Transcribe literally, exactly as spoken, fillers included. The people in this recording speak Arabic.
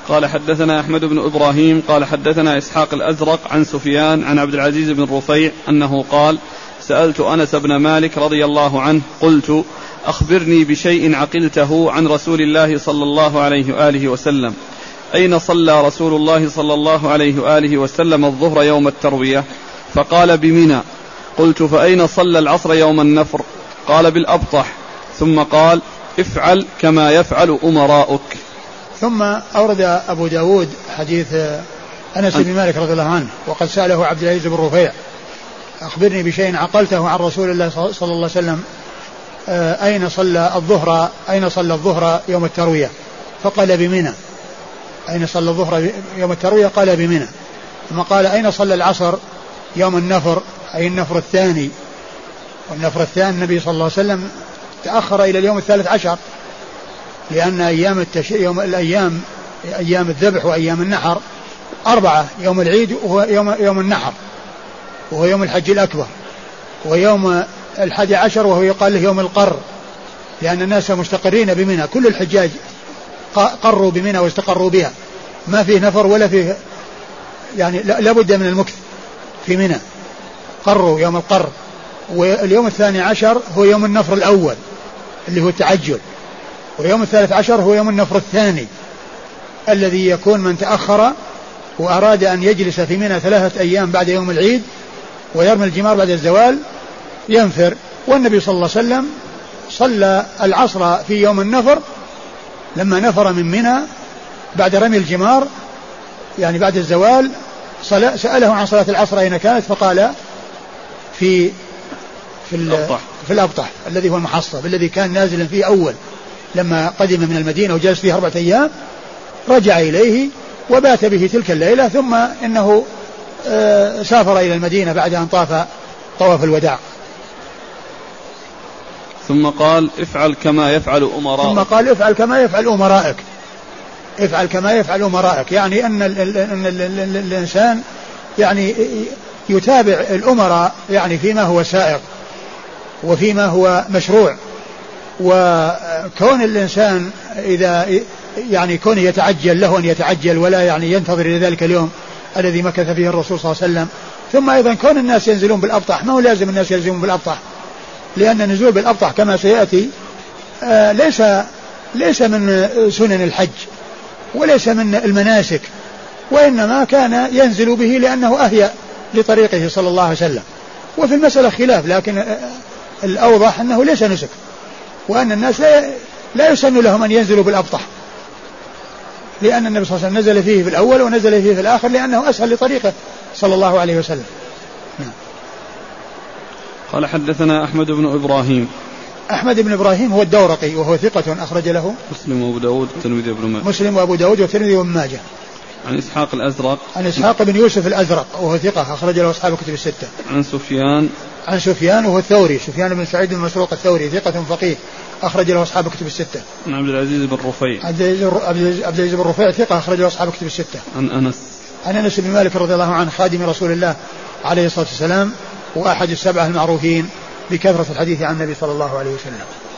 قال حدثنا أحمد بن إبراهيم قال حدثنا إسحاق الأزرق عن سفيان عن عبد العزيز بن رفيع أنه قال سألت أنس بن مالك رضي الله عنه قلت أخبرني بشيء عقلته عن رسول الله صلى الله عليه وآله وسلم أين صلى رسول الله صلى الله عليه وآله وسلم الظهر يوم التروية؟ فقال بمنى. قلت فأين صلى العصر يوم النفر؟ قال بالأبطح. ثم قال افعل كما يفعل أمراؤك. ثم أورد أبو داود حديث أنس بن مالك رضي الله عنه وقد سأله عبد العزيز بن رفيع أخبرني بشيء عقلته عن رسول الله صلى الله عليه وسلم أين صلى الظهر أين صلى الظهر يوم التروية؟ فقال بمنى. أين صلى الظهر يوم التروية؟ قال بمنى. ثم قال أين صلى العصر يوم النفر أي النفر الثاني؟ والنفر الثاني النبي صلى الله عليه وسلم تأخر إلى اليوم الثالث عشر لأن أيام التش... يوم الأيام أيام الذبح وأيام النحر أربعة، يوم العيد وهو يوم يوم النحر وهو يوم الحج الأكبر، ويوم الحادي عشر وهو يقال له يوم القر لأن الناس مستقرين بمنى، كل الحجاج قروا بمنى واستقروا بها، ما فيه نفر ولا فيه يعني لابد من المكث في منى، قروا يوم القر. واليوم الثاني عشر هو يوم النفر الأول اللي هو التعجل، ويوم الثالث عشر هو يوم النفر الثاني الذي يكون من تأخر وأراد أن يجلس في منى ثلاثة أيام بعد يوم العيد ويرمي الجمار بعد الزوال ينفر. والنبي صلى الله عليه وسلم صلى العصر في يوم النفر لما نفر من منى بعد رمي الجمار يعني بعد الزوال، سأله عن صلاة العصر أين كانت فقال في في الأبطح, في الأبطح الذي هو المحصب الذي كان نازلا فيه أول لما قدم من المدينة وجلس فيه أربعة أيام، رجع إليه وبات به تلك الليلة، ثم إنه سافر إلى المدينة بعد أن طاف طواف الوداع. ثم قال افعل كما يفعل أمراءك. ثم قال افعل كما يفعل أمراءك افعل كما يفعل أمراءك يعني أن ال ال ال ال ال الإنسان يعني يتابع الأمراء يعني فيما هو سائغ وفيما هو مشروع، وكون الإنسان إذا يعني كونه يتعجل له أن يتعجل ولا يعني ينتظر إلى ذلك اليوم الذي مكث فيه الرسول صلى الله عليه وسلم. ثم أيضا كون الناس ينزلون بالأبطح، ما هو لازم الناس ينزلون بالأبطح، لأن النزول بالأبطح كما سيأتي آه ليس ليس من سنن الحج وليس من المناسك، وإنما كان ينزل به لأنه أهيأ لطريقه صلى الله عليه وسلم. وفي المسألة خلاف، لكن آه الأوضح أنه ليس نسك، وأن الناس لا, لا يسن لهم أن ينزلوا بالأبطح، لأن النبي صلى الله عليه وسلم نزل فيه في الأول ونزل فيه في الآخر لأنه أسهل لطريقه صلى الله عليه وسلم. نعم. قال حدثنا أحمد بن إبراهيم. أحمد بن إبراهيم هو الدورقي وهو ثقة أخرج له مسلم وأبو داود والترمذي وابن ماجه. مسلم وأبو داود والترمذي وابن ماجه. عن إسحاق الأزرق. عن إسحاق بن يوسف الأزرق وهو ثقة أخرج له أصحاب الكتب الستة. عن سفيان. عن سفيان وهو الثوري، سفيان بن سعيد بن مسروق الثوري ثقة فقيه أخرج له أصحاب الكتب الستة. عن عبد العزيز بن رفيع. عبد العزيز بن رفيع ثقة أخرج له أصحاب الكتب الستة. عن أنس. عن أنس بن مالك رضي الله عنه خادم رسول الله عليه الصلاة والسلام وأحد السبعة المعروفين بكثرة الحديث عن النبي صلى الله عليه وسلم.